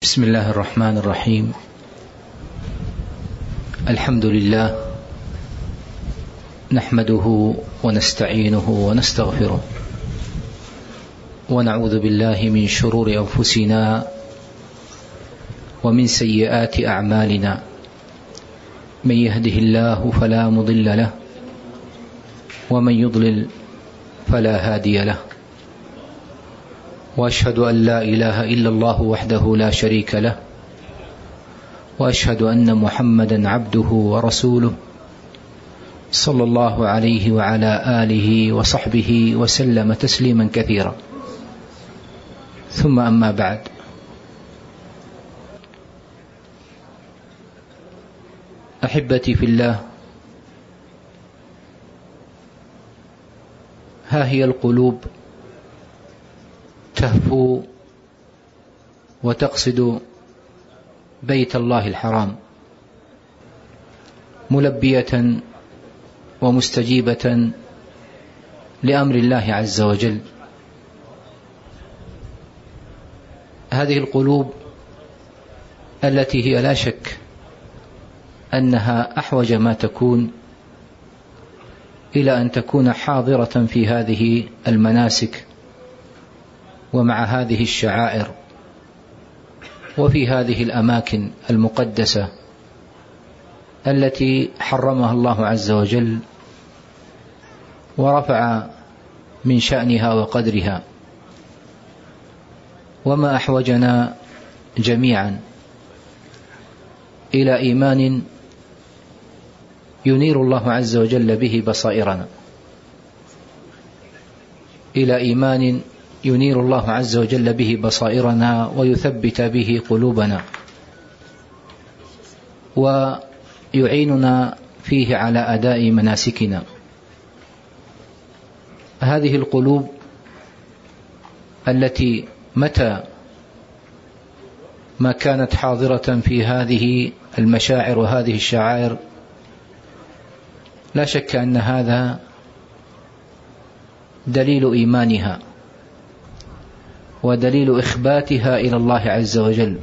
بسم الله الرحمن الرحيم. الحمد لله نحمده ونستعينه ونستغفره ونعوذ بالله من شرور أنفسنا ومن سيئات أعمالنا، من يهده الله فلا مضل له ومن يضلل فلا هادي له، وأشهد أن لا إله إلا الله وحده لا شريك له، وأشهد أن محمدا عبده ورسوله صلى الله عليه وعلى آله وصحبه وسلم تسليما كثيرا. ثم أما بعد، أحبتي في الله، ها هي القلوب تهفو وتقصد بيت الله الحرام ملبية ومستجيبة لأمر الله عز وجل. هذه القلوب التي هي لا شك أنها أحوج ما تكون إلى أن تكون حاضرة في هذه المناسك ومع هذه الشعائر وفي هذه الأماكن المقدسة التي حرمها الله عز وجل ورفع من شأنها وقدرها. وما أحوجنا جميعا إلى إيمان ينير الله عز وجل به بصائرنا، إلى إيمان ينير الله عز وجل به بصائرنا ويثبت به قلوبنا ويعيننا فيه على أداء مناسكنا. هذه القلوب التي متى ما كانت حاضرة في هذه المشاعر وهذه الشعائر، لا شك أن هذا دليل إيمانها ودليل إخباتها إلى الله عز وجل،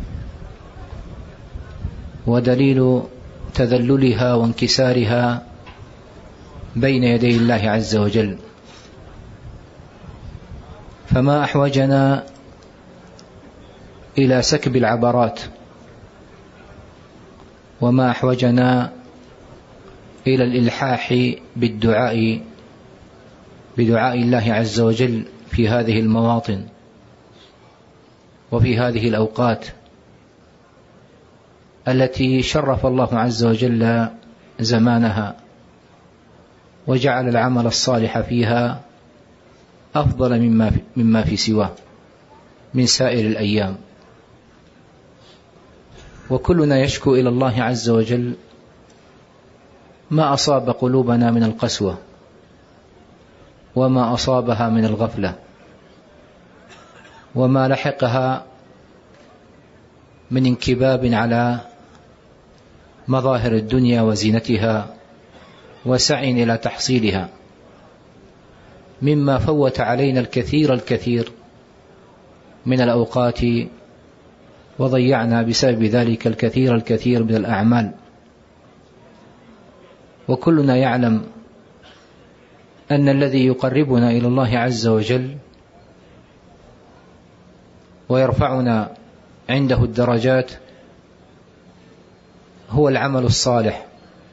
ودليل تذللها وانكسارها بين يدي الله عز وجل. فما أحوجنا إلى سكب العبرات، وما أحوجنا إلى الإلحاح بدعاء الله عز وجل في هذه المواطن وفي هذه الأوقات التي شرف الله عز وجل زمانها وجعل العمل الصالح فيها أفضل مما في سواه من سائر الأيام. وكلنا يشكو إلى الله عز وجل ما أصاب قلوبنا من القسوة وما أصابها من الغفلة وما لحقها من انكباب على مظاهر الدنيا وزينتها وسعي إلى تحصيلها، مما فوت علينا الكثير من الأوقات وضيعنا بسبب ذلك الكثير من الأعمال. وكلنا يعلم أن الذي يقربنا إلى الله عز وجل ويرفعنا عنده الدرجات هو العمل الصالح،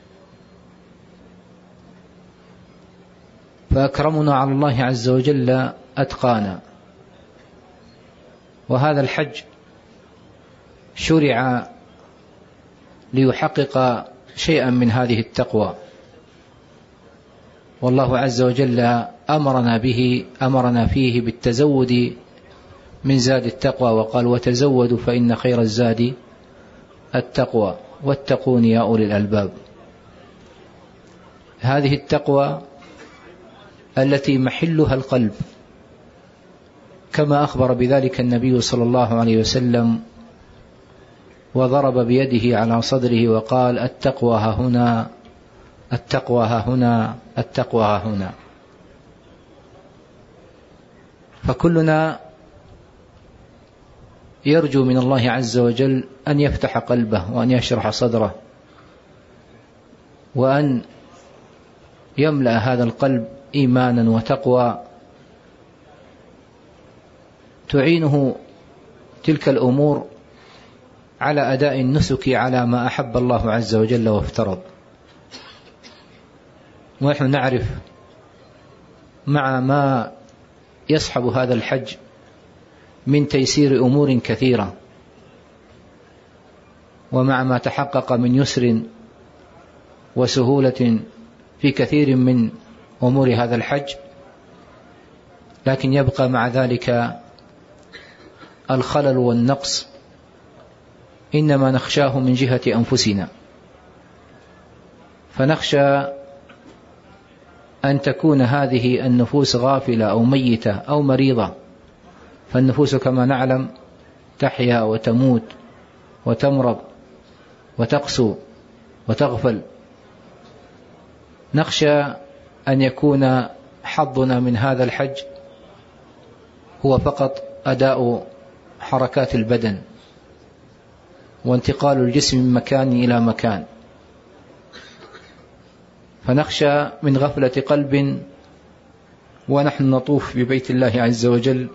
فأكرمنا على الله عز وجل أتقانا. وهذا الحج شرع ليحقق شيئا من هذه التقوى، والله عز وجل أمرنا فيه بالتزود من زاد التقوى، وقال: وتزودوا فإن خير الزاد التقوى واتقون يا أولي الألباب. هذه التقوى التي محلها القلب، كما أخبر بذلك النبي صلى الله عليه وسلم وضرب بيده على صدره وقال: التقوى ها هنا، التقوى ها هنا، التقوى ها هنا. فكلنا يرجو من الله عز وجل أن يفتح قلبه وأن يشرح صدره وأن يملأ هذا القلب إيمانا وتقوى تعينه تلك الأمور على أداء النسك على ما أحب الله عز وجل وافترض. ونحن نعرف مع ما يصحب هذا الحج من تيسير أمور كثيرة، ومع ما تحقق من يسر وسهولة في كثير من أمور هذا الحج، لكن يبقى مع ذلك الخلل والنقص إنما نخشاه من جهة أنفسنا، فنخشى أن تكون هذه النفوس غافلة أو ميتة أو مريضة، فالنفوس كما نعلم تحيا وتموت وتمرض وتقسو وتغفل. نخشى أن يكون حظنا من هذا الحج هو فقط أداء حركات البدن وانتقال الجسم من مكان إلى مكان، فنخشى من غفلة قلب ونحن نطوف ببيت الله عز وجل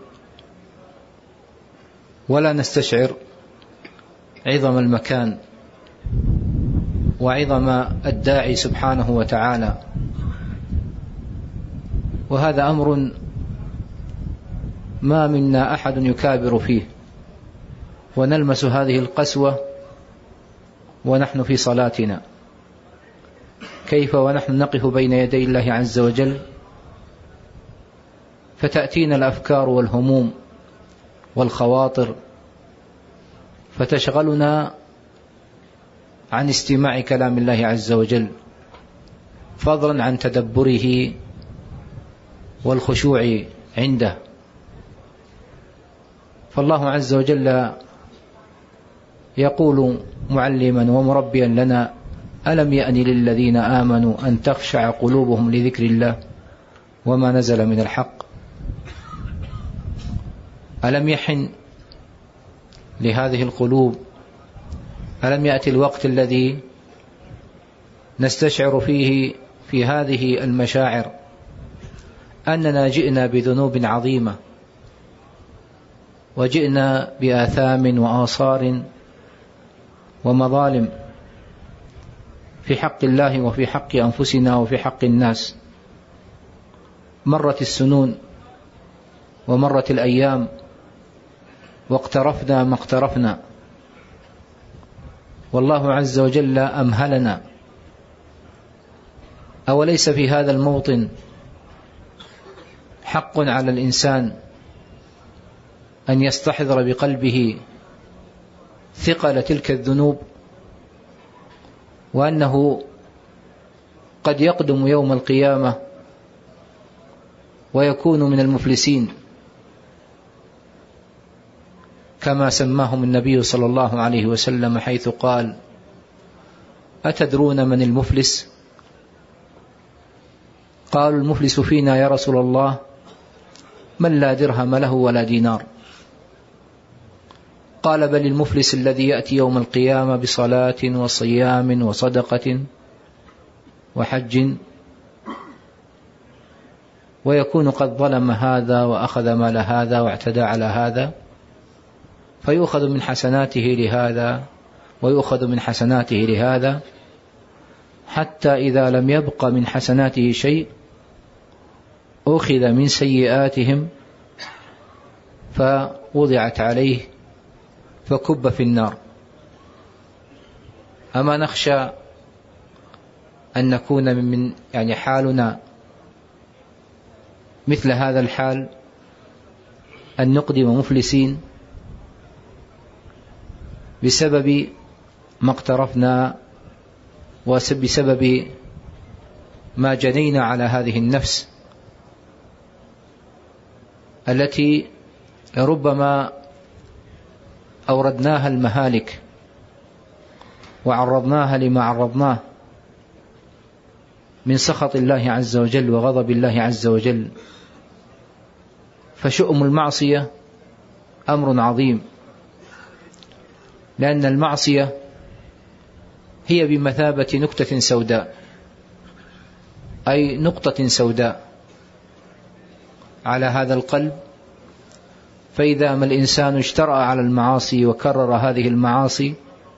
ولا نستشعر عظم المكان وعظم الداعي سبحانه وتعالى. وهذا أمر ما منا أحد يكابر فيه، ونلمس هذه القسوة ونحن في صلاتنا، كيف ونحن نقف بين يدي الله عز وجل فتأتينا الأفكار والهموم والخواطر فتشغلنا عن استماع كلام الله عز وجل، فضلا عن تدبره والخشوع عنده. فالله عز وجل يقول معلما ومربيا لنا: ألم يأن للذين آمنوا أن تخشع قلوبهم لذكر الله وما نزل من الحق. ألم يحن لهذه القلوب؟ ألم يأتي الوقت الذي نستشعر فيه في هذه المشاعر أننا جئنا بذنوب عظيمة وجئنا بآثام وآثار ومظالم في حق الله وفي حق أنفسنا وفي حق الناس؟ مرت السنون ومرت الأيام واقترفنا ما اقترفنا، والله عز وجل أمهلنا. أوليس في هذا الموطن حق على الإنسان أن يستحضر بقلبه ثقل تلك الذنوب، وأنه قد يقدم يوم القيامة ويكون من المفلسين كما سماهم النبي صلى الله عليه وسلم، حيث قال: أتدرون من المفلس؟ قالوا: المفلس فينا يا رسول الله من لا درهم له ولا دينار. قال: بل المفلس الذي يأتي يوم القيامة بصلاة وصيام وصدقة وحج ويكون قد ظلم هذا وأخذ مال هذا واعتدى على هذا، فيؤخذ من حسناته لهذا ويؤخذ من حسناته لهذا، حتى إذا لم يبق من حسناته شيء أخذ من سيئاتهم فوضعت عليه فكب في النار. أما نخشى أن نكون من حالنا مثل هذا الحال، أن نقدم مفلسين بسبب ما اقترفنا وبسبب ما جنينا على هذه النفس التي ربما أوردناها المهالك وعرضناها لما عرضناه من سخط الله عز وجل وغضب الله عز وجل. فشؤم المعصية أمر عظيم، لأن المعصية هي بمثابة نكتة سوداء، أي نقطة سوداء على هذا القلب. فإذا ما الإنسان اجترأ على المعاصي وكرر هذه المعاصي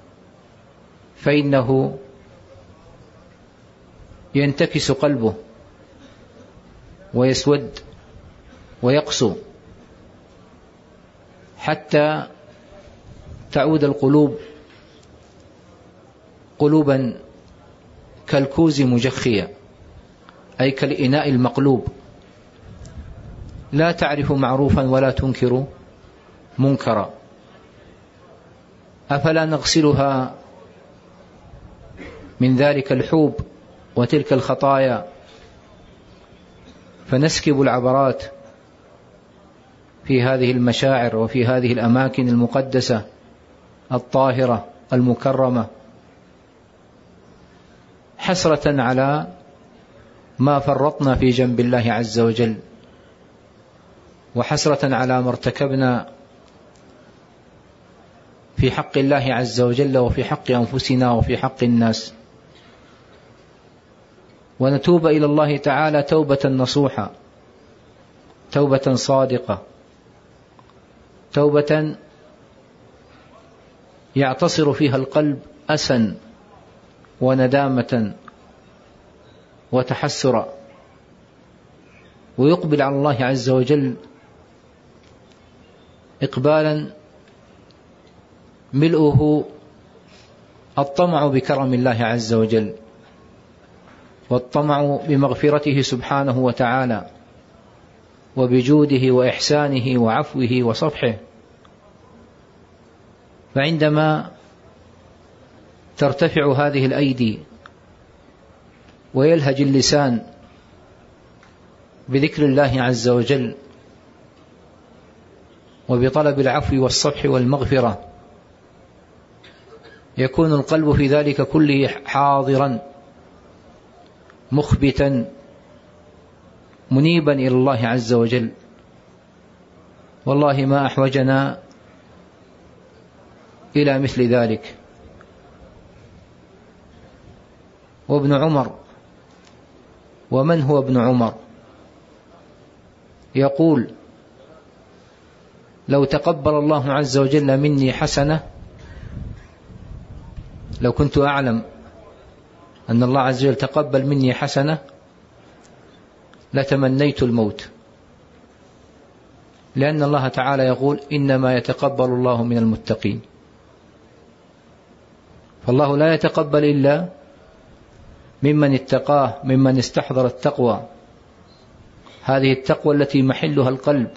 فإنه ينتكس قلبه ويسود ويقسو، حتى تعود القلوب قلوبا كالكوز مجخية، أي كالإناء المقلوب، لا تعرف معروفا ولا تنكر منكرا. أفلا نغسلها من ذلك الحوب وتلك الخطايا فنسكب العبرات في هذه المشاعر وفي هذه الأماكن المقدسة الطاهرة المكرمة، حسرة على ما فرطنا في جنب الله عز وجل، وحسرة على ما ارتكبنا في حق الله عز وجل وفي حق أنفسنا وفي حق الناس، ونتوب إلى الله تعالى توبة نصوحة، توبة صادقة، توبة يعتصر فيها القلب أسا وندامة وتحسرا، ويقبل على الله عز وجل إقبالا ملؤه الطمع بكرم الله عز وجل، والطمع بمغفرته سبحانه وتعالى، وبجوده وإحسانه وعفوه وصفحه. فعندما ترتفع هذه الأيدي ويلهج اللسان بذكر الله عز وجل وبطلب العفو والصفح والمغفرة، يكون القلب في ذلك كله حاضرا مخبتا منيبا إلى الله عز وجل. والله ما أحوجنا إلى مثل ذلك. وابن عمر، ومن هو ابن عمر؟ يقول: لو تقبل الله عز وجل مني حسنة، لو كنت أعلم أن الله عز وجل تقبل مني حسنة لتمنيت الموت، لأن الله تعالى يقول: إنما يتقبل الله من المتقين. فالله لا يتقبل إلا ممن اتقاه، ممن استحضر التقوى، هذه التقوى التي محلها القلب،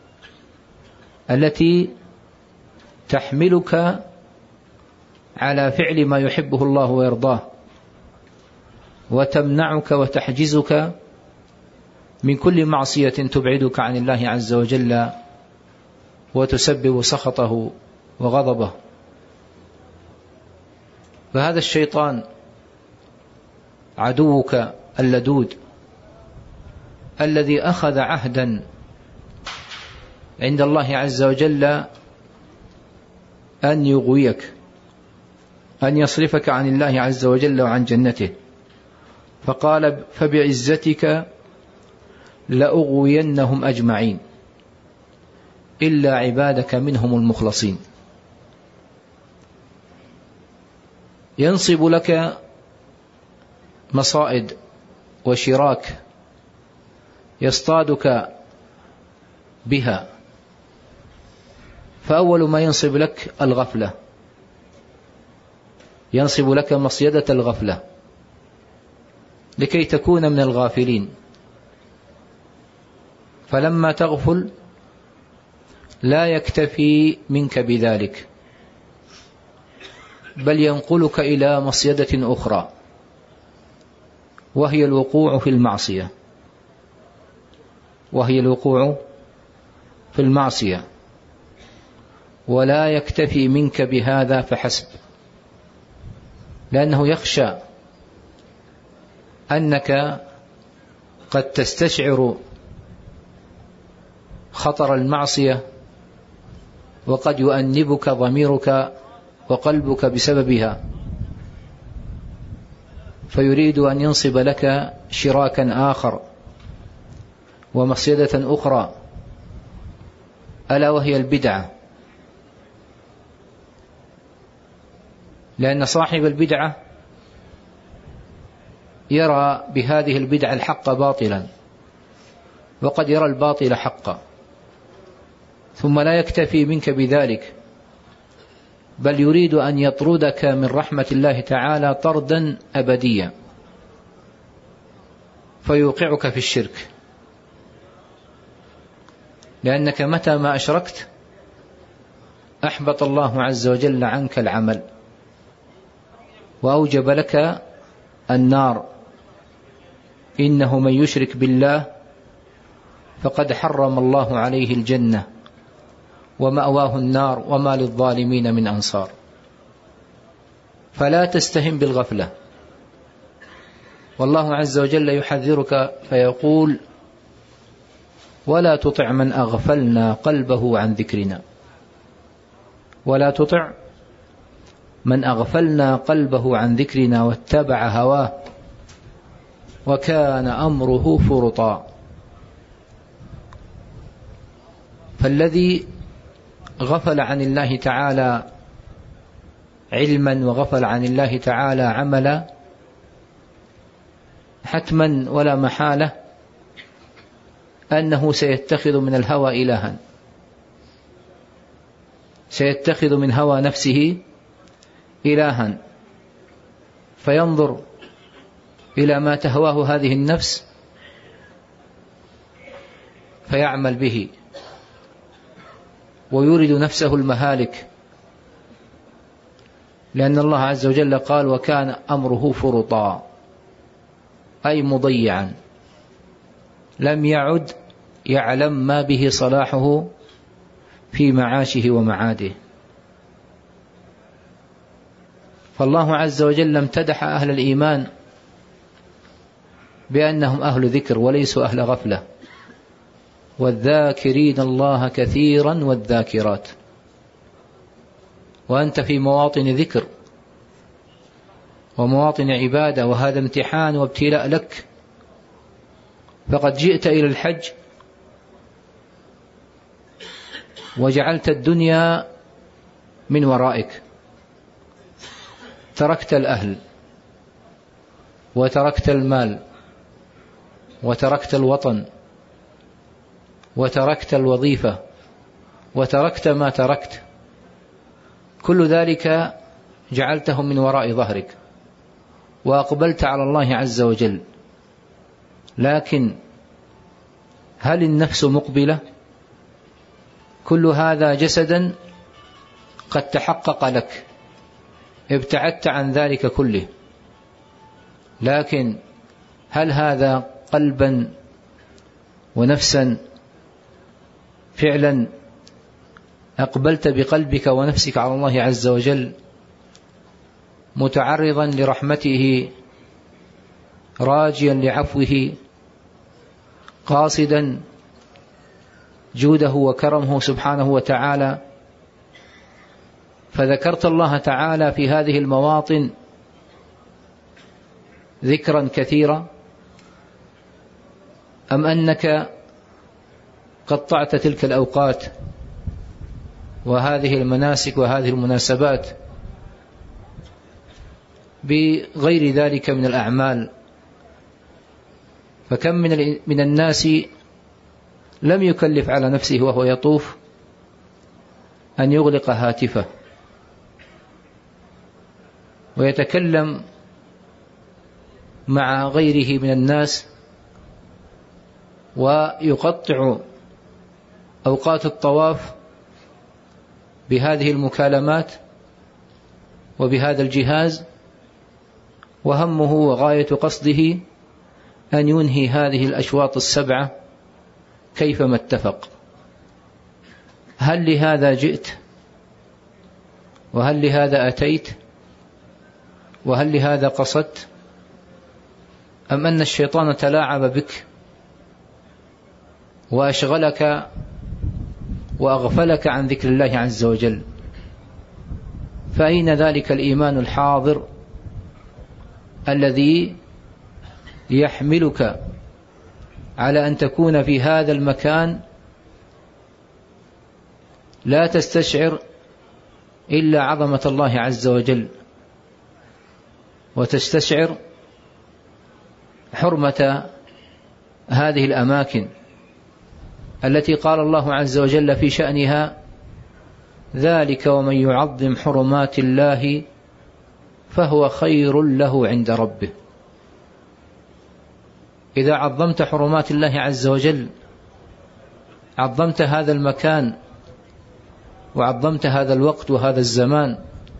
التي تحملك على فعل ما يحبه الله ويرضاه، وتمنعك وتحجزك من كل معصية تبعدك عن الله عز وجل وتسبب سخطه وغضبه. فهذا الشيطان عدوك اللدود الذي أخذ عهدا عند الله عز وجل أن يغويك، أن يصرفك عن الله عز وجل وعن جنته، فقال: فبعزتك لأغوينهم أجمعين إلا عبادك منهم المخلصين. ينصب لك مصائد وشراك يصطادك بها، فأول ما ينصب لك الغفلة، ينصب لك مصيدة الغفلة لكي تكون من الغافلين. فلما تغفل لا يكتفي منك بذلك، بل ينقلك إلى مصيدة أخرى، وهي الوقوع في المعصية، وهي الوقوع في المعصية. ولا يكتفي منك بهذا فحسب، لأنه يخشى أنك قد تستشعر خطر المعصية، وقد يؤنبك ضميرك وقلبك بسببها، فيريد أن ينصب لك شراكا آخر ومصيدة أخرى، ألا وهي البدعة. لأن صاحب البدعة يرى بهذه البدعة الحق باطلا، وقد يرى الباطل حقا، ثم لا يكتفي منك بذلك، بل يريد أن يطردك من رحمة الله تعالى طردا أبديا، فيوقعك في الشرك، لأنك متى ما أشركت أحبط الله عز وجل عنك العمل وأوجب لك النار. إنه من يشرك بالله فقد حرم الله عليه الجنة ومأواه النار وما للظالمين من أنصار. فلا تستهن بالغفلة، والله عز وجل يحذرك فيقول: ولا تطع من أغفلنا قلبه عن ذكرنا. ولا تطع من أغفلنا قلبه عن ذكرنا واتبع هواه وكان أمره فرطا. فالذي غفل عن الله تعالى علما وغفل عن الله تعالى عملا، حتما ولا محالة أنه سيتخذ من الهوى إلها، سيتخذ من هوى نفسه إلها، فينظر إلى ما تهواه هذه النفس فيعمل به، ويورد نفسه المهالك، لأن الله عز وجل قال: وكان أمره فرطا، أي مضيعا، لم يعد يعلم ما به صلاحه في معاشه ومعاده. فالله عز وجل امتدح أهل الإيمان بأنهم أهل ذكر وليسوا أهل غفلة، والذاكرين الله كثيرا والذاكرات. وأنت في مواطن ذكر ومواطن عبادة، وهذا امتحان وابتلاء لك، فقد جئت إلى الحج وجعلت الدنيا من ورائك، تركت الأهل وتركت المال وتركت الوطن وتركت الوظيفة وتركت ما تركت، كل ذلك جعلته من وراء ظهرك وأقبلت على الله عز وجل. لكن هل النفس مقبلة؟ كل هذا جسدا قد تحقق لك، ابتعدت عن ذلك كله، لكن هل هذا قلبا ونفسا فعلا أقبلت بقلبك ونفسك على الله عز وجل، متعرضا لرحمته، راجيا لعفوه، قاصدا جوده وكرمه سبحانه وتعالى؟ فذكرت الله تعالى في هذه المواطن ذكرا كثيرا، أم أنك قطعت تلك الأوقات وهذه المناسك وهذه المناسبات بغير ذلك من الأعمال؟ فكم من الناس لم يكلف على نفسه وهو يطوف أن يغلق هاتفه ويتكلم مع غيره من الناس، ويقطع أوقات الطواف بهذه المكالمات وبهذا الجهاز، وهمه وغاية قصده أن ينهي هذه الأشواط السبعة كيفما اتفق. هل لهذا جئت؟ وهل لهذا أتيت؟ وهل لهذا قصدت؟ أم أن الشيطان تلاعب بك وأشغلك وأغفلك عن ذكر الله عز وجل؟ فأين ذلك الإيمان الحاضر الذي يحملك على أن تكون في هذا المكان لا تستشعر إلا عظمة الله عز وجل، وتستشعر حرمة هذه الأماكن التي قال الله عز وجل في شأنها: ذلك ومن يعظم حرمات الله فهو خير له عند ربه. إذا عظمت حرمات الله عز وجل، عظمت هذا المكان وعظمت هذا الوقت وهذا الزمان،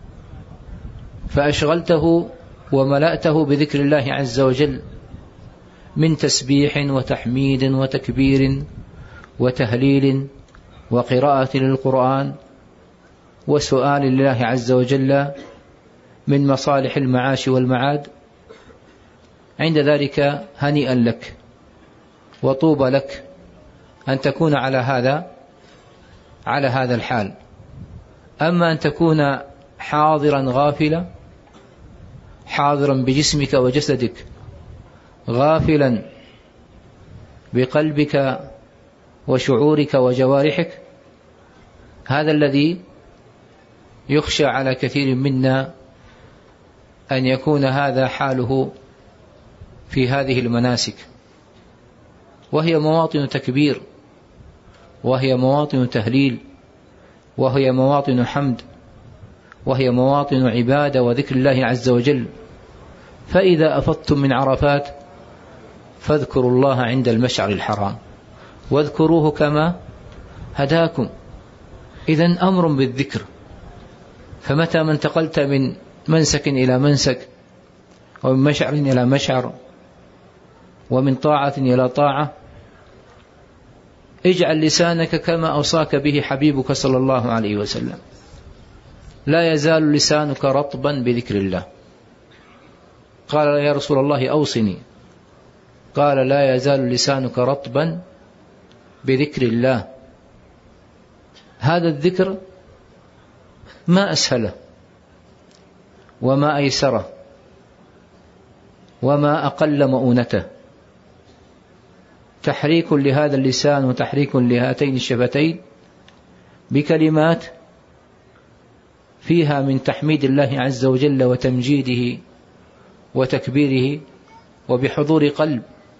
فأشغلته وملأته بذكر الله عز وجل من تسبيح وتحميد وتكبير وتهليل وقراءة للقرآن وسؤال لله عز وجل من مصالح المعاش والمعاد، عند ذلك هنيئا لك وطوبى لك أن تكون على هذا الحال. أما أن تكون حاضرا غافلا، حاضرا بجسمك وجسدك، غافلا بقلبك وشعورك وجوارحك، هذا الذي يخشى على كثير منا أن يكون هذا حاله في هذه المناسك، وهي مواطن تكبير، وهي مواطن تهليل، وهي مواطن حمد، وهي مواطن عبادة وذكر الله عز وجل. فإذا أفضتم من عرفات فاذكروا الله عند المشعر الحرام واذكروه كما هداكم. إذن أمر بالذكر. فمتى ما انتقلت من منسك إلى منسك، ومن مشعر إلى مشعر، ومن طاعة إلى طاعة، اجعل لسانك كما أوصاك به حبيبك صلى الله عليه وسلم: لا يزال لسانك رطبا بذكر الله. قال: يا رسول الله أوصني. قال: لا يزال لسانك رطبا بذكر الله. هذا الذكر ما أسهله وما أيسره وما أقل مؤونته، تحريك لهذا اللسان وتحريك لهاتين الشفتين بكلمات فيها من تحميد الله عز وجل وتمجيده وتكبيره، وبحضور قلب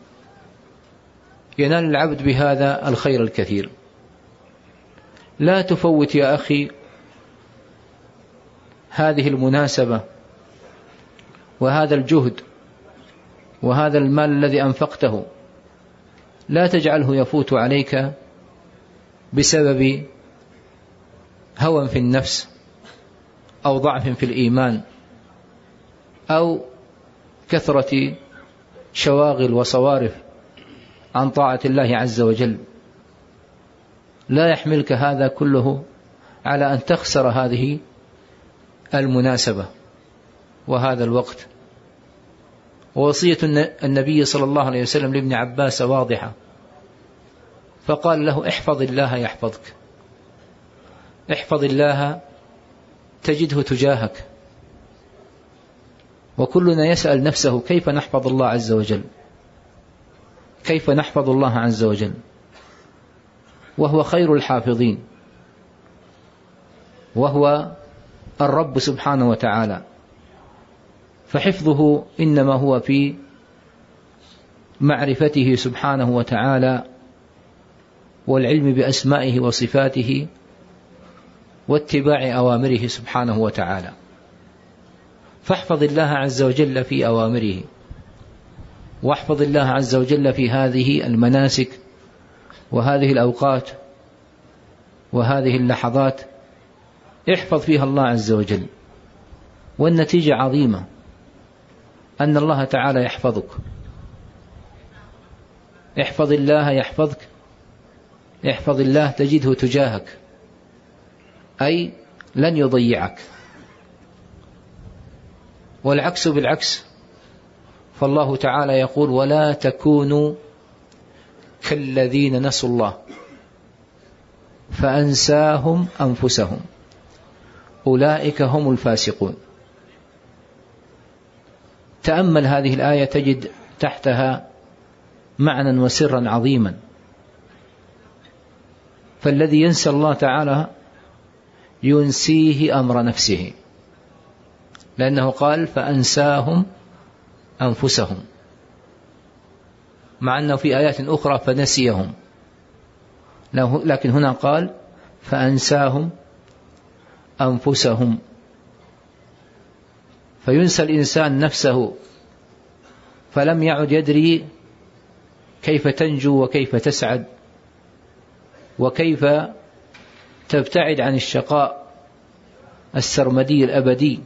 ينال العبد بهذا الخير الكثير. لا تفوت يا أخي هذه المناسبة وهذا الجهد وهذا المال الذي أنفقته، لا تجعله يفوت عليك بسبب هوى في النفس أو ضعف في الإيمان أو كثرة شواغل وصوارف عن طاعة الله عز وجل. لا يحملك هذا كله على أن تخسر هذه المناسبة وهذا الوقت. ووصية النبي صلى الله عليه وسلم لابن عباس واضحة، فقال له: احفظ الله يحفظك، احفظ الله تجده تجاهك. وكلنا يسأل نفسه: كيف نحفظ الله عز وجل؟ كيف نحفظ الله عز وجل وهو خير الحافظين، وهو الرب سبحانه وتعالى؟ فحفظه إنما هو في معرفته سبحانه وتعالى والعلم بأسمائه وصفاته واتباع أوامره سبحانه وتعالى. فاحفظ الله عز وجل في أوامره، واحفظ الله عز وجل في هذه المناسك وهذه الأوقات وهذه اللحظات، احفظ فيها الله عز وجل. والنتيجة عظيمة، أن الله تعالى يحفظك. احفظ الله يحفظك، احفظ الله تجده تجاهك، أي لن يضيعك. والعكس بالعكس، فالله تعالى يقول: ولا تكونوا كالذين نسوا الله فأنساهم أنفسهم أولئك هم الفاسقون. تأمل هذه الآية تجد تحتها معنى وسرا عظيما. فالذي ينسى الله تعالى ينسيه أمر نفسه، لأنه قال فأنساهم أنفسهم، مع أنه في آيات أخرى فنسيهم، لكن هنا قال فأنساهم أنفسهم. فينسى الإنسان نفسه، فلم يعد يدري كيف تنجو وكيف تسعد وكيف تبتعد عن الشقاء السرمدي الأبدي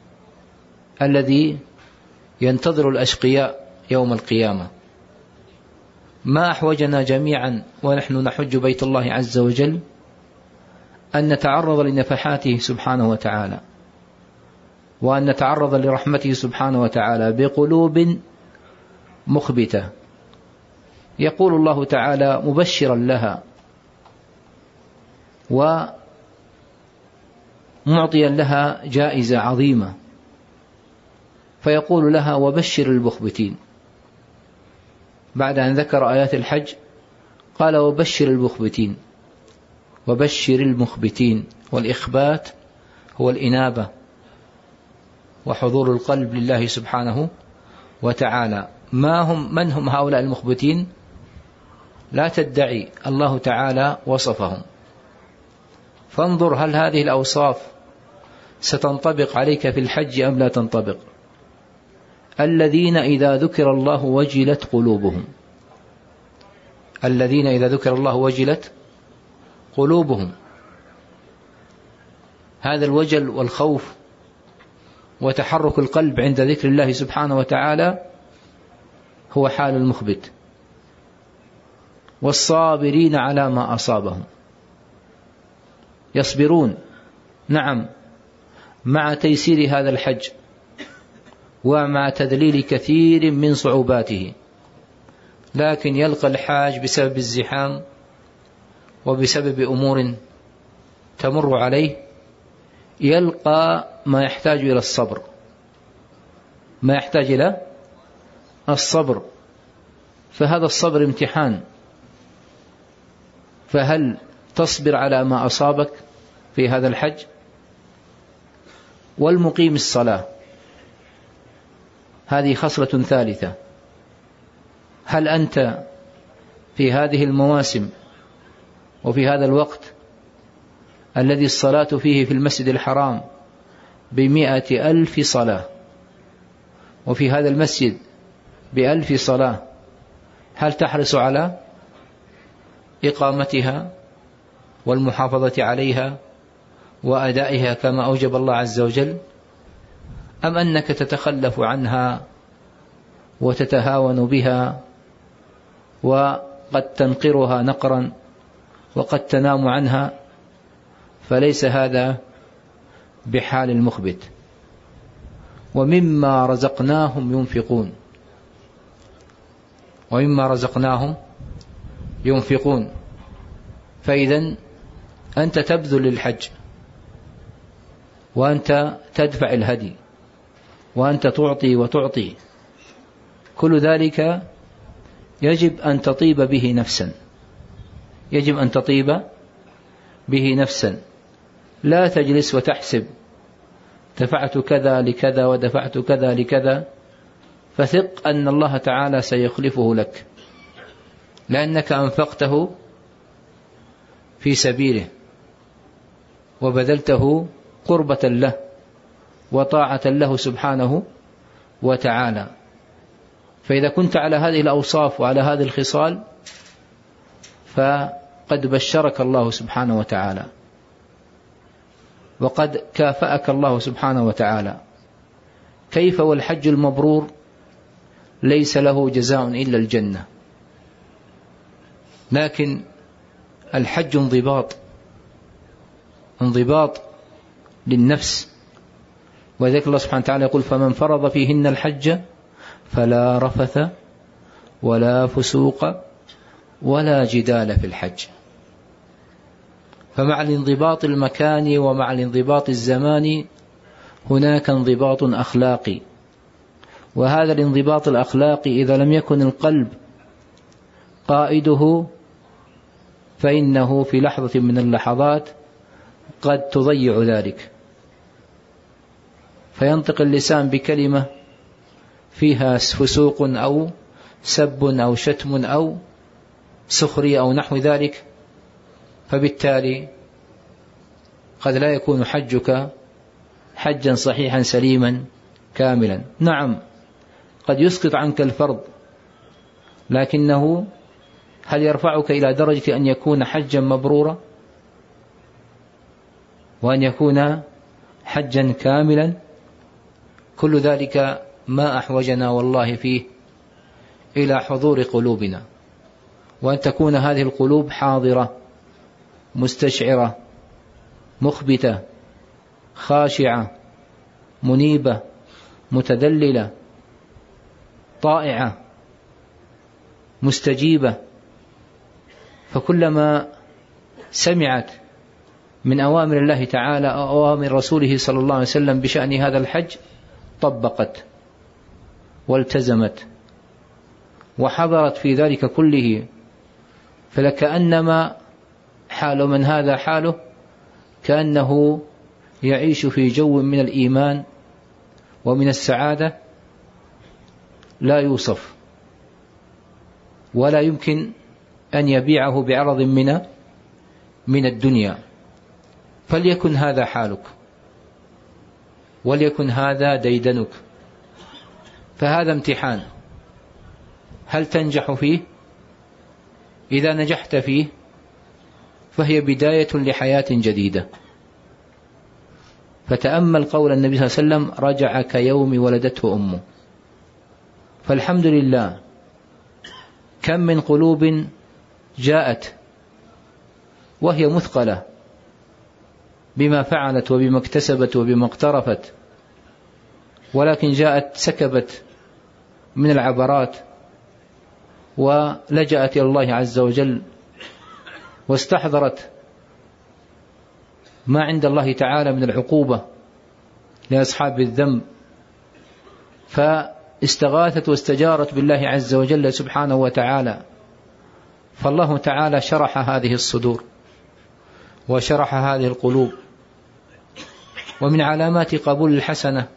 الذي ينتظر الأشقياء يوم القيامة. ما أحوجنا جميعا ونحن نحج بيت الله عز وجل أن نتعرض لنفحاته سبحانه وتعالى، وأن نتعرض لرحمته سبحانه وتعالى بقلوب مخبتة. يقول الله تعالى مبشرا لها ومعطيا لها جائزة عظيمة، فيقول لها وبشر المخبتين. بعد أن ذكر آيات الحج قال وبشر المخبتين. وبشر المخبتين، والإخبات هو الإنابة وحضور القلب لله سبحانه وتعالى. من هم هؤلاء المخبتين؟ لا تدعي، الله تعالى وصفهم. فانظر هل هذه الأوصاف ستنطبق عليك في الحج أم لا تنطبق. الذين إذا ذكر الله وجلت قلوبهم، الذين إذا ذكر الله وجلت قلوبهم. هذا الوجل والخوف وتحرك القلب عند ذكر الله سبحانه وتعالى هو حال المخبت. والصابرين على ما أصابهم، يصبرون نعم مع تيسير هذا الحج ومع تذليل كثير من صعوباته، لكن يلقى الحاج بسبب الزحام وبسبب أمور تمر عليه يلقى ما يحتاج إلى الصبر، ما يحتاج إلى الصبر. فهذا الصبر امتحان. فهل تصبر على ما أصابك في هذا الحج؟ والمقيم الصلاة، هذه خصلة ثالثة. هل أنت في هذه المواسم وفي هذا الوقت الذي الصلاة فيه في المسجد الحرام ب100,000 صلاة، وفي هذا المسجد ب1000 صلاة، هل تحرص على إقامتها والمحافظة عليها وأدائها كما أوجب الله عز وجل، أم أنك تتخلف عنها وتتهاون بها وقد تنقرها نقرا وقد تنام عنها؟ فليس هذا بحال المخبت. ومما رزقناهم ينفقون، ومما رزقناهم ينفقون. فإذا أنت تبذل للحج، وأنت تدفع الهدي، وأنت تعطي وتعطي، كل ذلك يجب أن تطيب به نفسا، يجب أن تطيب به نفسا. لا تجلس وتحسب دفعت كذا لكذا ودفعت كذا لكذا، فثق أن الله تعالى سيخلفه لك، لأنك أنفقته في سبيله وبذلته قربة له وطاعة له سبحانه وتعالى. فإذا كنت على هذه الأوصاف وعلى هذه الخصال فقد بشرك الله سبحانه وتعالى، وقد كافأك الله سبحانه وتعالى. كيف والحج المبرور ليس له جزاء إلا الجنة؟ لكن الحج انضباط للنفس. وذلك الله سبحانه وتعالى يقول فمن فرض فيهن الحج فلا رفث ولا فسوق ولا جدال في الحج. فمع الانضباط المكاني ومع الانضباط الزماني هناك انضباط أخلاقي، وهذا الانضباط الأخلاقي إذا لم يكن القلب قائده فإنه في لحظة من اللحظات قد تضيع ذلك، فينطق اللسان بكلمة فيها فسوق أو سب أو شتم أو سخرية أو نحو ذلك، فبالتالي قد لا يكون حجك حجا صحيحا سليما كاملا. نعم قد يسقط عنك الفرض، لكنه هل يرفعك إلى درجة أن يكون حجا مبرورا وأن يكون حجا كاملا؟ كل ذلك ما أحوجنا والله فيه إلى حضور قلوبنا، وأن تكون هذه القلوب حاضرة مستشعرة مخبتة خاشعة منيبة متذللة طائعة مستجيبة، فكلما سمعت من أوامر الله تعالى أو أوامر رسوله صلى الله عليه وسلم بشأن هذا الحج طبقت والتزمت وحضرت في ذلك كله، فلكأنما حال من هذا حاله كأنه يعيش في جو من الإيمان ومن السعادة لا يوصف، ولا يمكن أن يبيعه بعرض من الدنيا. فليكن هذا حالك وليكن هذا ديدنك، فهذا امتحان، هل تنجح فيه؟ إذا نجحت فيه فهي بداية لحياة جديدة. فتأمل قول النبي صلى الله عليه وسلم: رجع كيوم ولدته أمه. فالحمد لله كم من قلوب جاءت وهي مثقلة بما فعلت وبما اكتسبت وبما اقترفت، ولكن جاءت سكبت من العبرات ولجأت إلى الله عز وجل واستحضرت ما عند الله تعالى من العقوبة لأصحاب الذنب، فاستغاثت واستجارت بالله عز وجل سبحانه وتعالى، فالله تعالى شرح هذه الصدور وشرح هذه القلوب. ومن علامات قبول الحسنة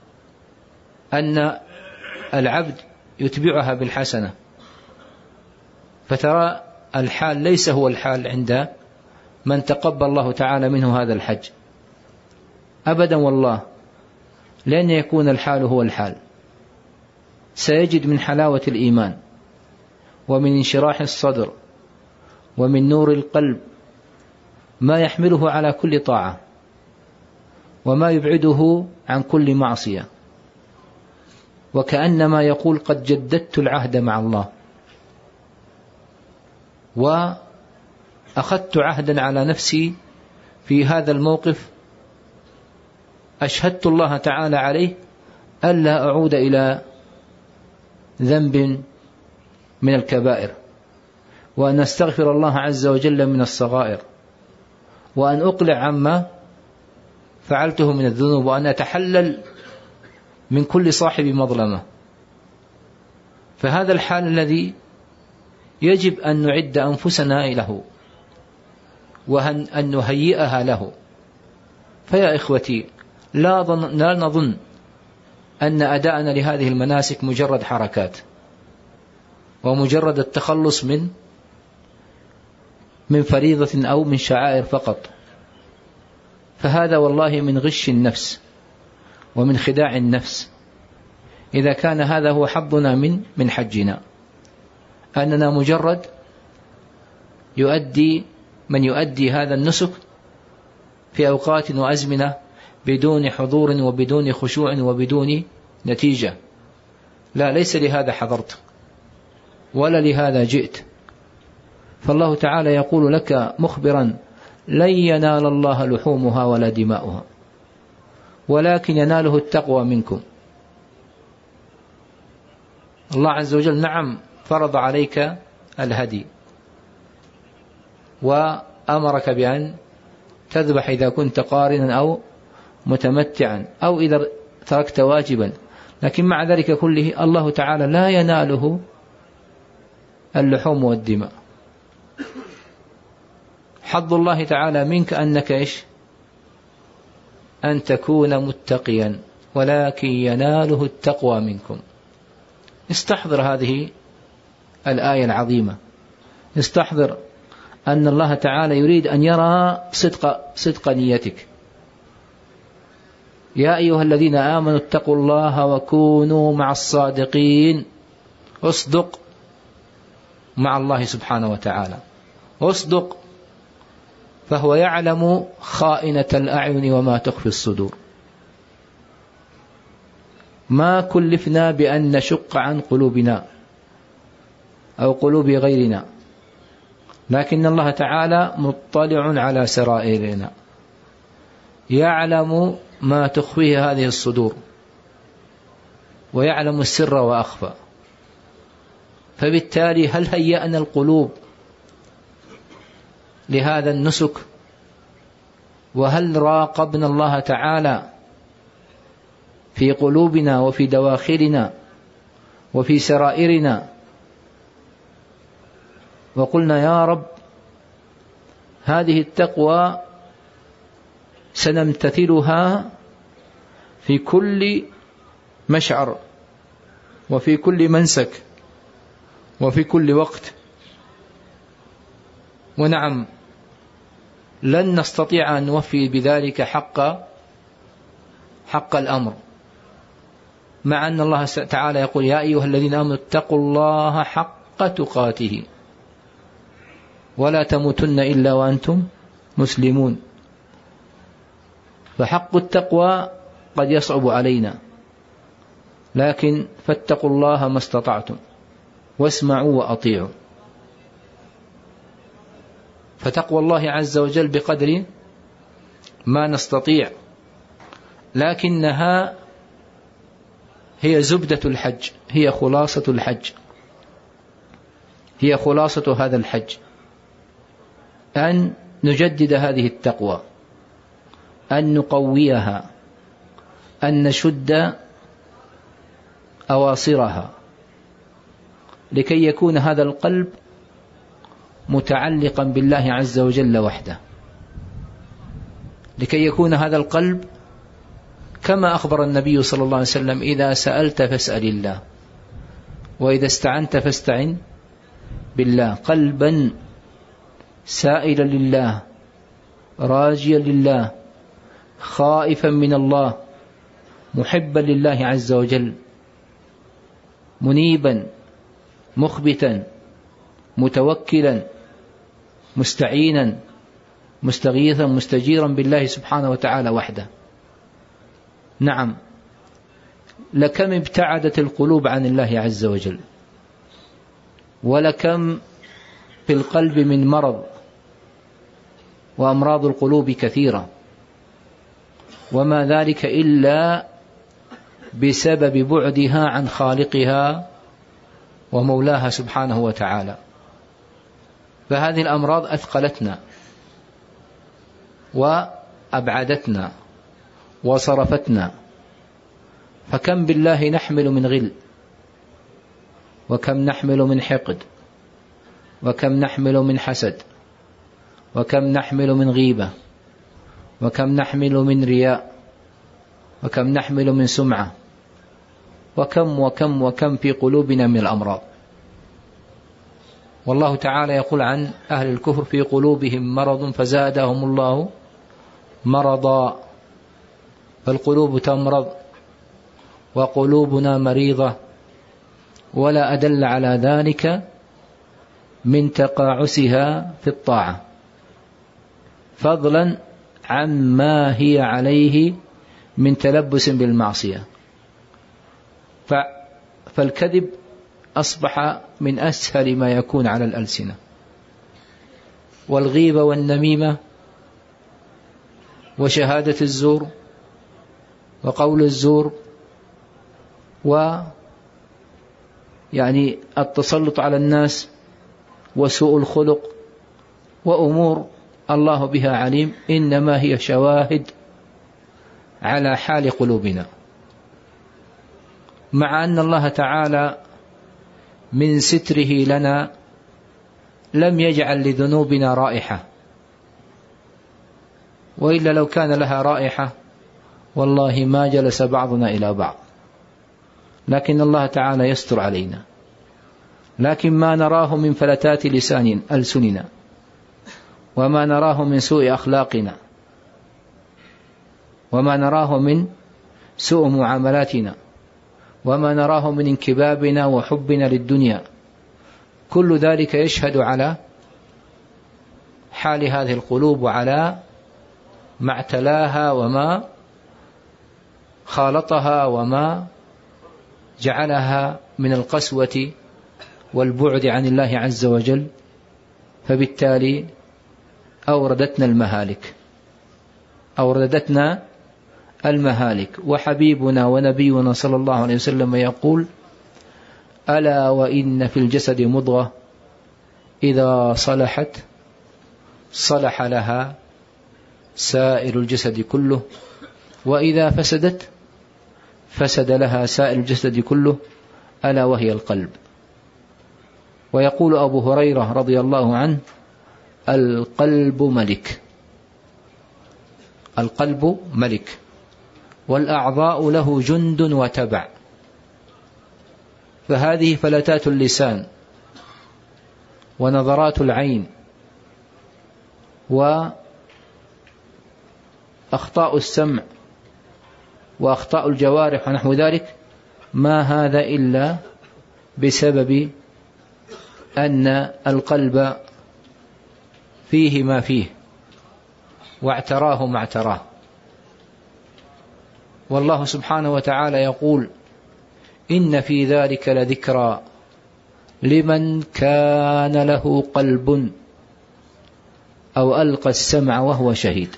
أن العبد يتبعها بالحسنة، فترى الحال ليس هو الحال عند من تقبل الله تعالى منه هذا الحج أبدا والله، لن يكون الحال هو الحال. سيجد من حلاوة الإيمان ومن انشراح الصدر ومن نور القلب ما يحمله على كل طاعة وما يبعده عن كل معصية، وكأنما يقول: قد جددت العهد مع الله، وأخذت عهدا على نفسي في هذا الموقف أشهدت الله تعالى عليه ألا أعود إلى ذنب من الكبائر، وأن أستغفر الله عز وجل من الصغائر، وأن أقلع عما فعلته من الذنوب، وأن أتحلل من كل صاحب مظلمة. فهذا الحال الذي يجب أن نعد أنفسنا له وأن نهيئها له. فيا إخوتي، لا نظن أن أداءنا لهذه المناسك مجرد حركات ومجرد التخلص من فريضة أو من شعائر فقط، فهذا والله من غش النفس ومن خداع النفس إذا كان هذا هو حظنا من حجنا، أننا مجرد من يؤدي هذا النسك في أوقات وأزمنة بدون حضور وبدون خشوع وبدون نتيجة. لا، ليس لهذا حضرت ولا لهذا جئت. فالله تعالى يقول لك مخبرا: لن ينال الله لحومها ولا دماؤها ولكن يناله التقوى منكم. الله عز وجل نعم فرض عليك الهدي وأمرك بأن تذبح إذا كنت قارنا أو متمتعا أو إذا تركت واجبا، لكن مع ذلك كله الله تعالى لا يناله اللحوم والدماء. حظ الله تعالى منك أنك أن تكون متقيا، ولكن يناله التقوى منكم. استحضر هذه الآية العظيمة، استحضر أن الله تعالى يريد أن يرى صدق نيتك. يا أيها الذين آمنوا اتقوا الله وكونوا مع الصادقين. اصدق مع الله سبحانه وتعالى، اصدق، فهو يعلم خائنة الأعين وما تخفي الصدور. ما كلفنا بأن نشق عن قلوبنا أو قلوب غيرنا، لكن الله تعالى مطلع على سرائرنا، يعلم ما تخفيه هذه الصدور، ويعلم السر وأخفى. فبالتالي هل هيأنا القلوب لهذا النسك؟ وهل راقبنا الله تعالى في قلوبنا وفي دواخلنا وفي سرائرنا، وقلنا يا رب هذه التقوى سنمتثلها في كل مشعر وفي كل منسك وفي كل وقت. ونعم، لن نستطيع أن نوفي بذلك حق الأمر، مع أن الله تعالى يقول يا أيها الذين آمنوا اتقوا الله حق تقاته ولا تموتن إلا وأنتم مسلمون. فحق التقوى قد يصعب علينا، لكن فاتقوا الله ما استطعتم واسمعوا وأطيعوا. فتقوى الله عز وجل بقدر ما نستطيع، لكنها هي زبدة الحج، هي خلاصة الحج، هي خلاصة هذا الحج، أن نجدد هذه التقوى، أن نقويها، أن نشد أواصرها، لكي يكون هذا القلب متعلقا بالله عز وجل وحده، لكي يكون هذا القلب كما أخبر النبي صلى الله عليه وسلم إذا سألت فاسأل الله وإذا استعنت فاستعن بالله. قلبا سائلا لله، راجيا لله، خائفا من الله، محبا لله عز وجل، منيبا، مخبتا، متوكلا، مستعينا، مستغيثا، مستجيرا بالله سبحانه وتعالى وحده. نعم، لكم ابتعدت القلوب عن الله عز وجل، ولكم في القلب من مرض، وأمراض القلوب كثيرة، وما ذلك إلا بسبب بعدها عن خالقها ومولاها سبحانه وتعالى. فهذه الأمراض أثقلتنا وأبعدتنا وصرفتنا. فكم بالله نحمل من غل، وكم نحمل من حقد، وكم نحمل من حسد، وكم نحمل من غيبة، وكم نحمل من رياء، وكم نحمل من سمعة، وكم وكم وكم في قلوبنا من الأمراض. والله تعالى يقول عن أهل الكفر في قلوبهم مرض فزادهم الله مرضا. فالقلوب تمرض وقلوبنا مريضة، ولا أدل على ذلك من تقاعسها في الطاعة، فضلا عما هي عليه من تلبس بالمعصية. فالكذب أصبح من أسهل ما يكون على الألسنة، والغيبة والنميمة وشهادة الزور وقول الزور التسلط على الناس وسوء الخلق وأمور الله بها عليم، إنما هي شواهد على حال قلوبنا، مع أن الله تعالى من ستره لنا لم يجعل لذنوبنا رائحة، وإلا لو كان لها رائحة والله ما جلس بعضنا إلى بعض، لكن الله تعالى يستر علينا. لكن ما نراه من فلتات ألسننا، وما نراه من سوء أخلاقنا، وما نراه من سوء معاملاتنا، وما نراه من انكبابنا وحبنا للدنيا، كل ذلك يشهد على حال هذه القلوب وعلى ما اعتلاها وما خالطها وما جعلها من القسوة والبعد عن الله عز وجل، فبالتالي أوردتنا المهالك. وحبيبنا ونبينا صلى الله عليه وسلم يقول: ألا وإن في الجسد مضغة إذا صلحت صلح لها سائر الجسد كله، وإذا فسدت فسد لها سائر الجسد كله، ألا وهي القلب. ويقول أبو هريرة رضي الله عنه: القلب ملك، القلب ملك، والأعضاء له جند وتبع. فهذه فلتات اللسان ونظرات العين وأخطاء السمع وأخطاء الجوارح ونحو ذلك، ما هذا إلا بسبب أن القلب فيه ما فيه واعتراه ما اعتراه. والله سبحانه وتعالى يقول: إن في ذلك لذكرى لمن كان له قلب أو ألقى السمع وهو شهيد.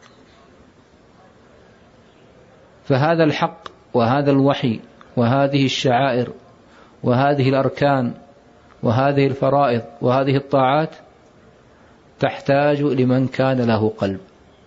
فهذا الحق وهذا الوحي وهذه الشعائر وهذه الأركان وهذه الفرائض وهذه الطاعات تحتاج لمن كان له قلب،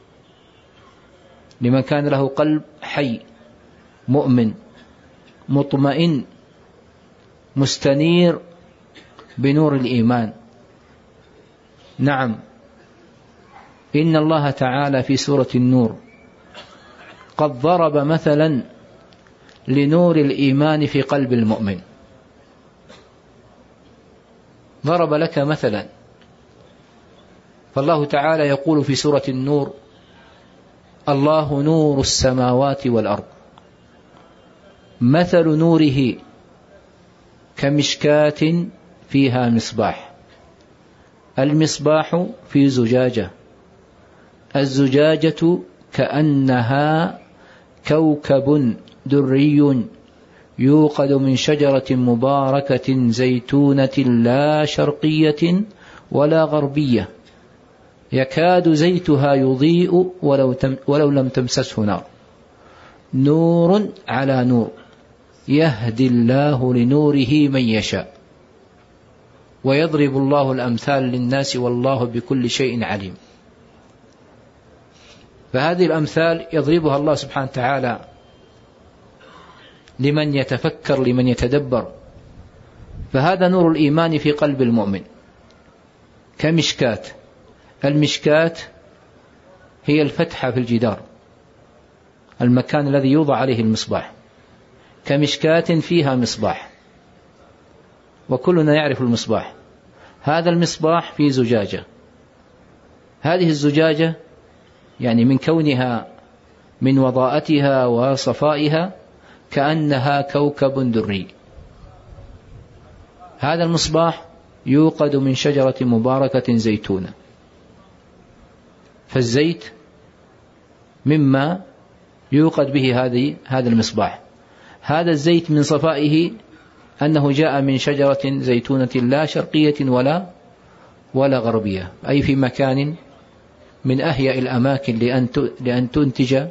لمن كان له قلب حي مؤمن مطمئن مستنير بنور الإيمان. نعم، إن الله تعالى في سورة النور قد ضرب مثلا لنور الإيمان في قلب المؤمن، ضرب لك مثلا. فالله تعالى يقول في سورة النور: الله نور السماوات والأرض، مثل نوره كمشكاة فيها مصباح، المصباح في زجاجة، الزجاجة كأنها كوكب دري يوقد من شجرة مباركة زيتونة لا شرقية ولا غربية يكاد زيتها يضيء ولو لم تمسسه نار، نور على نور يهدي الله لنوره من يشاء ويضرب الله الأمثال للناس والله بكل شيء عليم. فهذه الأمثال يضربها الله سبحانه وتعالى لمن يتفكر لمن يتدبر. فهذا نور الإيمان في قلب المؤمن كمشكاة، المشكاة هي الفتحة في الجدار، المكان الذي يوضع عليه المصباح، كمشكاة فيها مصباح، وكلنا يعرف المصباح. هذا المصباح في زجاجة، هذه الزجاجة يعني من كونها من وضاءتها وصفائها كأنها كوكب دري. هذا المصباح يوقد من شجرة مباركة زيتونة، فالزيت مما يوقد به هذا المصباح. هذا الزيت من صفائه أنه جاء من شجرة زيتونة لا شرقية ولا غربية، أي في مكان من أهيأ الأماكن لأن تنتج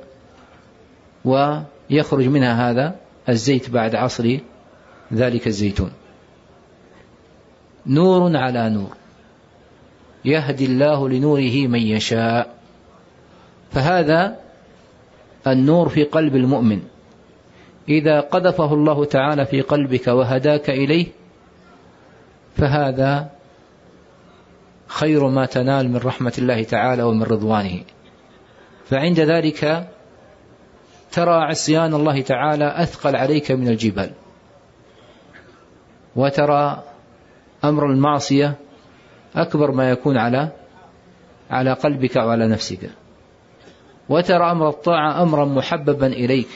ويخرج منها هذا الزيت بعد عصر ذلك الزيتون. نور على نور يهدي الله لنوره من يشاء. فهذا النور في قلب المؤمن إذا قذفه الله تعالى في قلبك وهداك إليه فهذا خير ما تنال من رحمة الله تعالى ومن رضوانه. فعند ذلك ترى عصيان الله تعالى أثقل عليك من الجبال، وترى أمر المعصية أكبر ما يكون على قلبك وعلى نفسك، وترى أمر الطاعة أمرا محببا إليك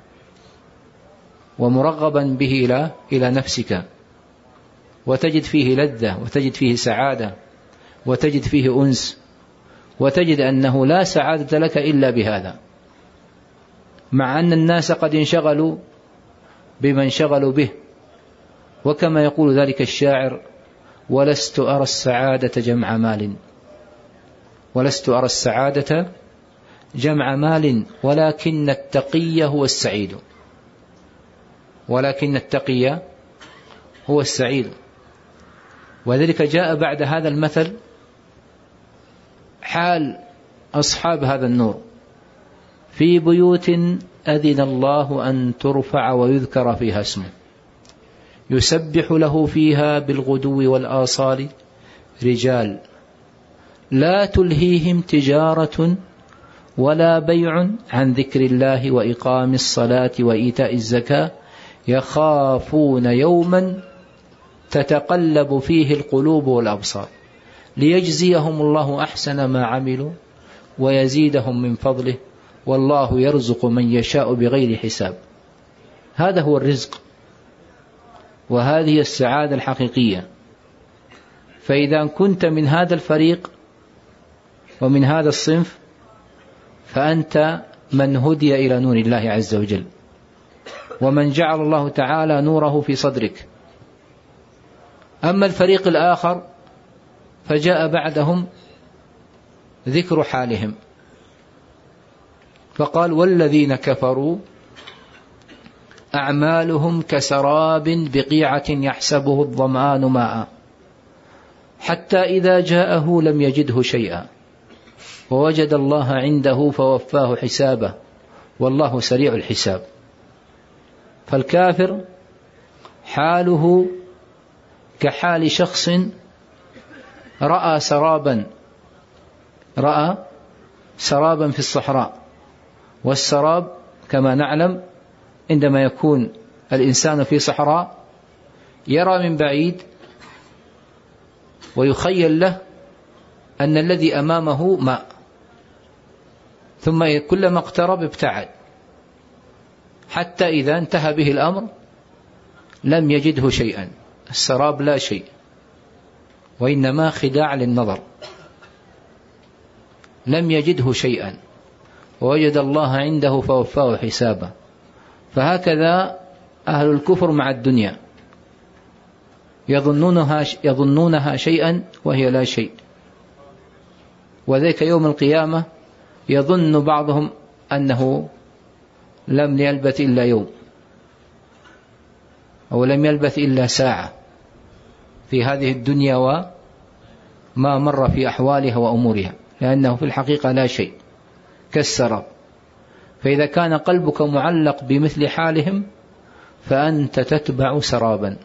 ومرغبا به إلى نفسك، وتجد فيه لذة، وتجد فيه سعادة، وتجد فيه أنس، وتجد أنه لا سعادة لك إلا بهذا، مع أن الناس قد انشغلوا بما انشغلوا به. وكما يقول ذلك الشاعر: ولست أرى السعادة جمع مال، ولست أرى السعادة جمع مال، ولكن التقي هو السعيد، ولكن التقي هو السعيد. وذلك جاء بعد هذا المثل حال أصحاب هذا النور: في بيوت أذن الله أن ترفع ويذكر فيها اسمه يسبح له فيها بالغدو والآصال رجال لا تلهيهم تجارة ولا بيع عن ذكر الله وإقام الصلاة وإيتاء الزكاة يخافون يوما تتقلب فيه القلوب والأبصار ليجزيهم الله أحسن ما عملوا ويزيدهم من فضله والله يرزق من يشاء بغير حساب. هذا هو الرزق، وهذه السعادة الحقيقية. فإذا كنت من هذا الفريق ومن هذا الصنف فأنت من هدي إلى نور الله عز وجل، ومن جعل الله تعالى نوره في صدرك. أما الفريق الآخر فجاء بعدهم ذكر حالهم، فقال: والذين كفروا أعمالهم كسراب بقيعة يحسبه الظمآن ماء حتى إذا جاءه لم يجده شيئا ووجد الله عنده فوفاه حسابه والله سريع الحساب. فالكافر حاله كحال شخص رأى سرابا في الصحراء، والسراب كما نعلم عندما يكون الإنسان في صحراء يرى من بعيد ويخيل له أن الذي أمامه ماء، ثم كلما اقترب ابتعد حتى إذا انتهى به الأمر لم يجده شيئا. السراب لا شيء، وإنما خداع للنظر. لم يجده شيئا ووجد الله عنده فوفاه حسابه. فهكذا أهل الكفر مع الدنيا يظنونها شيئا وهي لا شيء، وذلك يوم القيامة يظن بعضهم أنه لم يلبث إلا يوم أو لم يلبث إلا ساعة في هذه الدنيا وما مر في أحوالها وأمورها، لأنه في الحقيقة لا شيء كالسراب. فإذا كان قلبك معلق بمثل حالهم فأنت تتبع سرابا.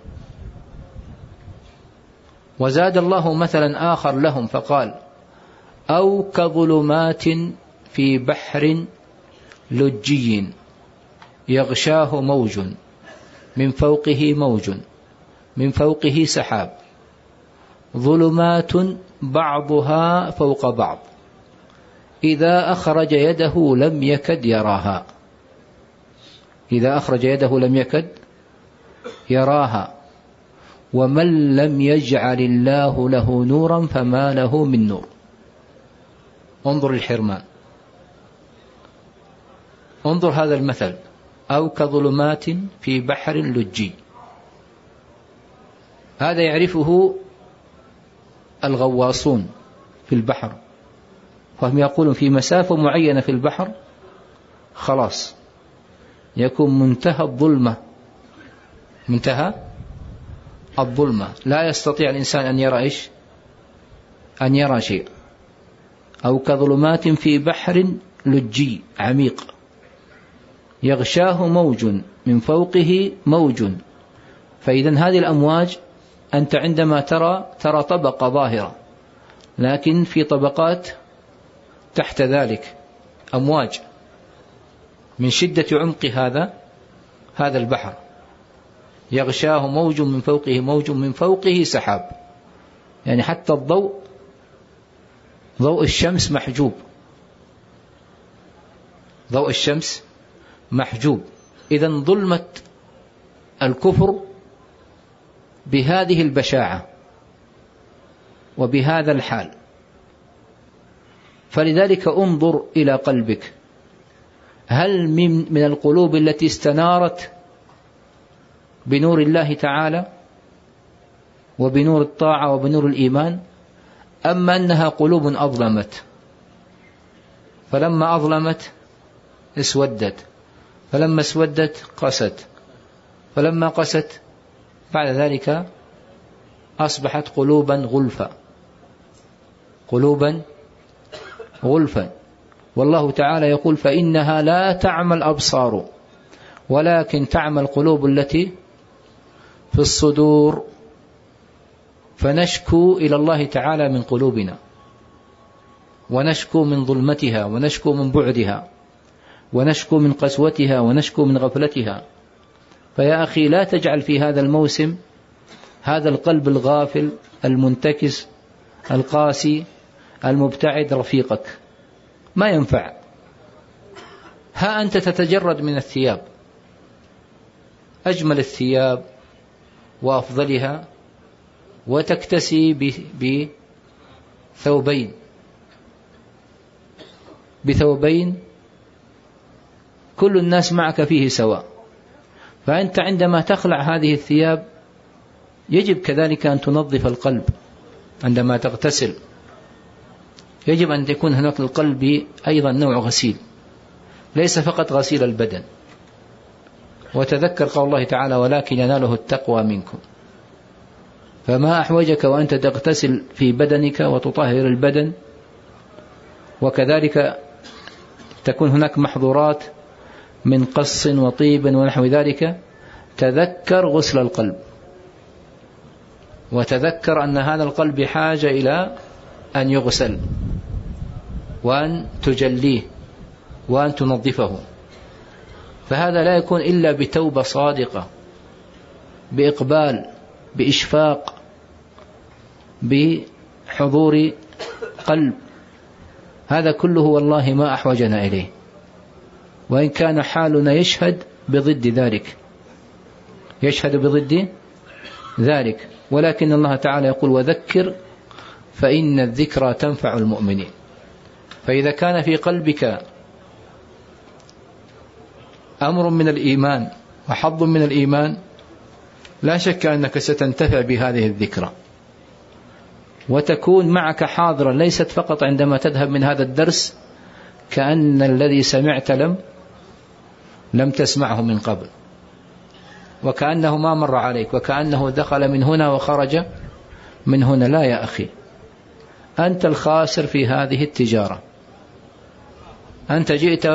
وزاد الله مثلا آخر لهم فقال: أو كظلمات في بحر لجي يغشاه موج من فوقه موج من فوقه سحاب ظلمات بعضها فوق بعض إذا أخرج يده لم يكد يراها. إذا أخرج يده لم يكد يراها. ومن لم يجعل الله له نورا فما له من نور. انظر الحرمان، انظر هذا المثل: أو كظلمات في بحر لجي. هذا يعرفه الغواصون في البحر، فهم يقولون في مسافة معينة في البحر خلاص يكون منتهى الظلمة، لا يستطيع الإنسان أن يرى أن يرى شيء، أو كظلمات في بحر لجي عميق يغشاه موج من فوقه موج. فإذا هذه الأمواج أنت عندما ترى طبقة ظاهرة، لكن في طبقات تحت ذلك أمواج من شدة عمق هذا البحر. يغشاه موج من فوقه موج من فوقه سحاب، يعني حتى ضوء الشمس محجوب، ضوء الشمس محجوب. إذن ظلمة الكفر بهذه البشاعة وبهذا الحال. فلذلك انظر إلى قلبك، هل من القلوب التي استنارت بنور الله تعالى وبنور الطاعة وبنور الإيمان، أما أنها قلوب أظلمت، فلما أظلمت اسودت، فلما اسودت قست، فلما قست بعد ذلك أصبحت قلوبا غلفا، قلوبا غلفا. والله تعالى يقول فإنها لا تعمى الأبصار ولكن تعمى القلوب التي في الصدور. فنشكو إلى الله تعالى من قلوبنا، ونشكو من ظلمتها، ونشكو من بعدها، ونشكو من قسوتها، ونشكو من غفلتها. فيا أخي لا تجعل في هذا الموسم هذا القلب الغافل المنتكس القاسي المبتعد رفيقك، ما ينفع. ها أنت تتجرد من الثياب، أجمل الثياب وأفضلها، وتكتسي بثوبين كل الناس معك فيه سواء. فأنت عندما تخلع هذه الثياب يجب كذلك أن تنظف القلب. عندما تغتسل يجب أن يكون هناك القلب أيضا نوع غسيل، ليس فقط غسيل البدن. وتذكر قول الله تعالى ولكن يناله التقوى منكم. فما أحوجك وأنت تغتسل في بدنك وتطهر البدن، وكذلك تكون هناك محظورات من قص وطيب ونحو ذلك. تذكر غسل القلب، وتذكر أن هذا القلب بحاجة إلى أن يغسل، وأن تجليه، وأن تنظفه. فهذا لا يكون إلا بتوبة صادقة، بإقبال، بإشفاق، بحضور قلب. هذا كله والله ما أحوجنا إليه، وإن كان حالنا يشهد بضد ذلك، يشهد بضد ذلك. ولكن الله تعالى يقول وذكر فإن الذكرى تنفع المؤمنين. فإذا كان في قلبك أمر من الإيمان وحظ من الإيمان، لا شك أنك ستنتفع بهذه الذكرى، وتكون معك حاضرا، ليست فقط عندما تذهب من هذا الدرس كأن الذي سمعت لم تسمعه من قبل، وكأنه ما مر عليك، وكأنه دخل من هنا وخرج من هنا. لا يا أخي، أنت الخاسر في هذه التجارة. أنت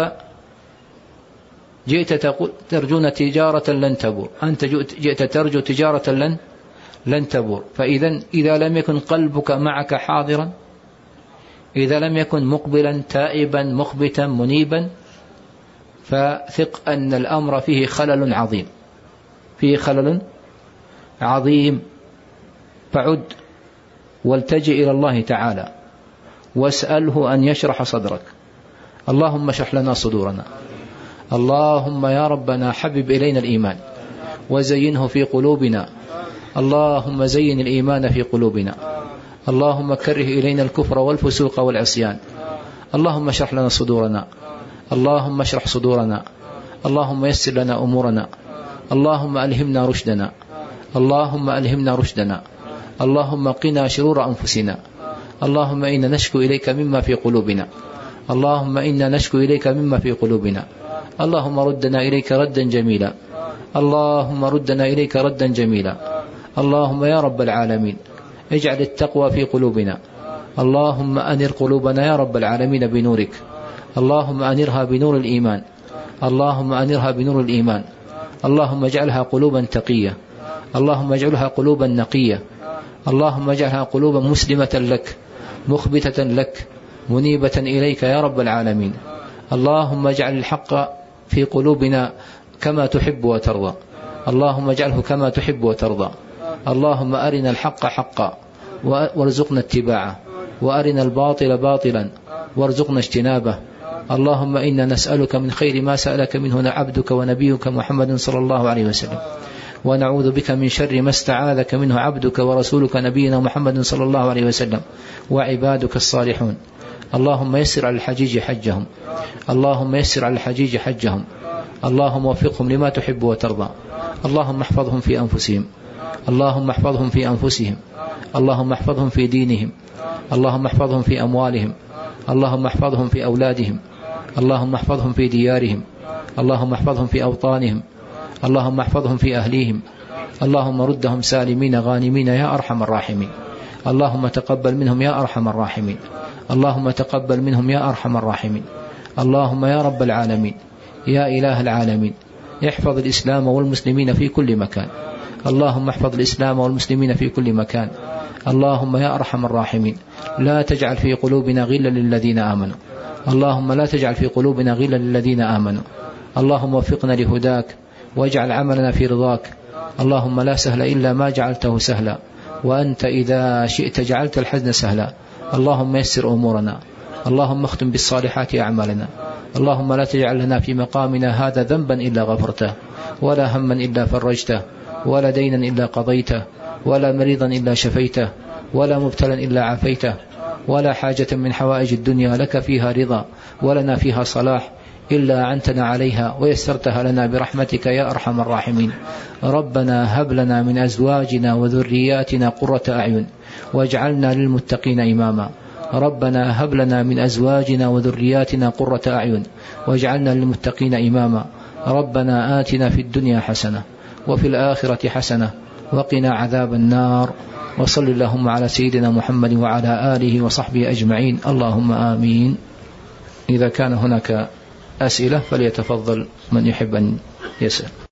جئت ترجون تجارة لن تبور، أنت جئت ترجو تجارة لن تبور. فإذا إذا لم يكن قلبك معك حاضرا، إذا لم يكن مقبلا تائبا مخبتا منيبا، فثق أن الأمر فيه خلل عظيم، فيه خلل عظيم. فعد والتجئ إلى الله تعالى واسأله أن يشرح صدرك. اللهم اشرح لنا صدورنا. اللهم يا ربنا حبب إلينا الإيمان وزينه في قلوبنا. اللهم زين الإيمان في قلوبنا. اللهم كره إلينا الكفر والفسوق والعصيان. اللهم اشرح لنا صدورنا. اللهم اشرح صدورنا. اللهم يسر لنا أمورنا. اللهم ألهمنا رشدنا. اللهم ألهمنا رشدنا. اللهم قنا شرور أنفسنا. اللهم إنا نشكو إليك مما في قلوبنا. اللهم إنا نشكو إليك مما في قلوبنا. اللهم ردنا إليك ردا جميلا. اللهم ردنا إليك ردا جميلا. اللهم يا رب العالمين اجعل التقوى في قلوبنا، اللهم أنر قلوبنا يا رب العالمين بنورك، اللهم أنرها بنور الإيمان، اللهم أنرها بنور الإيمان، اللهم اجعلها قلوبا تقية، اللهم اجعلها قلوبا نقية، اللهم اجعلها قلوبا مسلمة لك مخبتة لك منيبة إليك يا رب العالمين. اللهم اجعل الحق في قلوبنا كما تحب وترضى، اللهم اجعله كما تحب وترضى. اللهم أرنا الحق حقا وارزقنا اتباعه، وأرنا الباطل باطلا وارزقنا اجتنابه. اللهم إنا نسألك من خير ما سألك منه عبدك ونبيك محمد صلى الله عليه وسلم، ونعوذ بك من شر ما استعاذك منه عبدك ورسولك نبينا محمد صلى الله عليه وسلم وعبادك الصالحون. اللهم يسر على الحجيج حجهم، اللهم يسر على الحجيج حجهم، اللهم وفقهم لما تحب وترضى. اللهم احفظهم في أنفسهم، اللهم احفظهم في أنفسهم، اللهم احفظهم في دينهم، اللهم احفظهم في أموالهم، اللهم احفظهم في أولادهم، اللهم احفظهم في ديارهم، اللهم احفظهم في أوطانهم، اللهم احفظهم في أهليهم، اللهم ردهم سالمين غانمين يا أرحم الراحمين. اللهم تقبل منهم يا أرحم الراحمين، اللهم تقبل منهم يا أرحم الراحمين. اللهم يا رب العالمين يا إله العالمين احفظ الإسلام والمسلمين في كل مكان، اللهم احفظ الإسلام والمسلمين في كل مكان. اللهم يا أرحم الراحمين لا تجعل في قلوبنا غلا للذين آمنوا، اللهم لا تجعل في قلوبنا غلا للذين آمنوا. اللهم وفقنا لهداك واجعل عملنا في رضاك. اللهم لا سهل إلا ما جعلته سهلا، وأنت إذا شئت جعلت الحزن سهلا. اللهم يسر أمورنا، اللهم اختم بالصالحات أعمالنا. اللهم لا تجعل لنا في مقامنا هذا ذنبا إلا غفرته، ولا هما إلا فرجته، ولا دينا إلا قضيته، ولا مريضا إلا شفيته، ولا مبتلا إلا عافيته، ولا حاجة من حوائج الدنيا لك فيها رضا ولنا فيها صلاح إلا أعنتنا عليها ويسرتها لنا برحمتك يا أرحم الراحمين. ربنا هب لنا من أزواجنا وذرياتنا قرة أعين واجعلنا للمتقين إماما. ربنا هب لنا من أزواجنا وذرياتنا قرة أعين واجعلنا للمتقين إماما. ربنا آتنا في الدنيا حسنة وفي الآخرة حسنة وقنا عذاب النار. وصل اللهم على سيدنا محمد وعلى آله وصحبه أجمعين. اللهم آمين. إذا كان هناك أسئلة فليتفضل من يحب أن يسأل.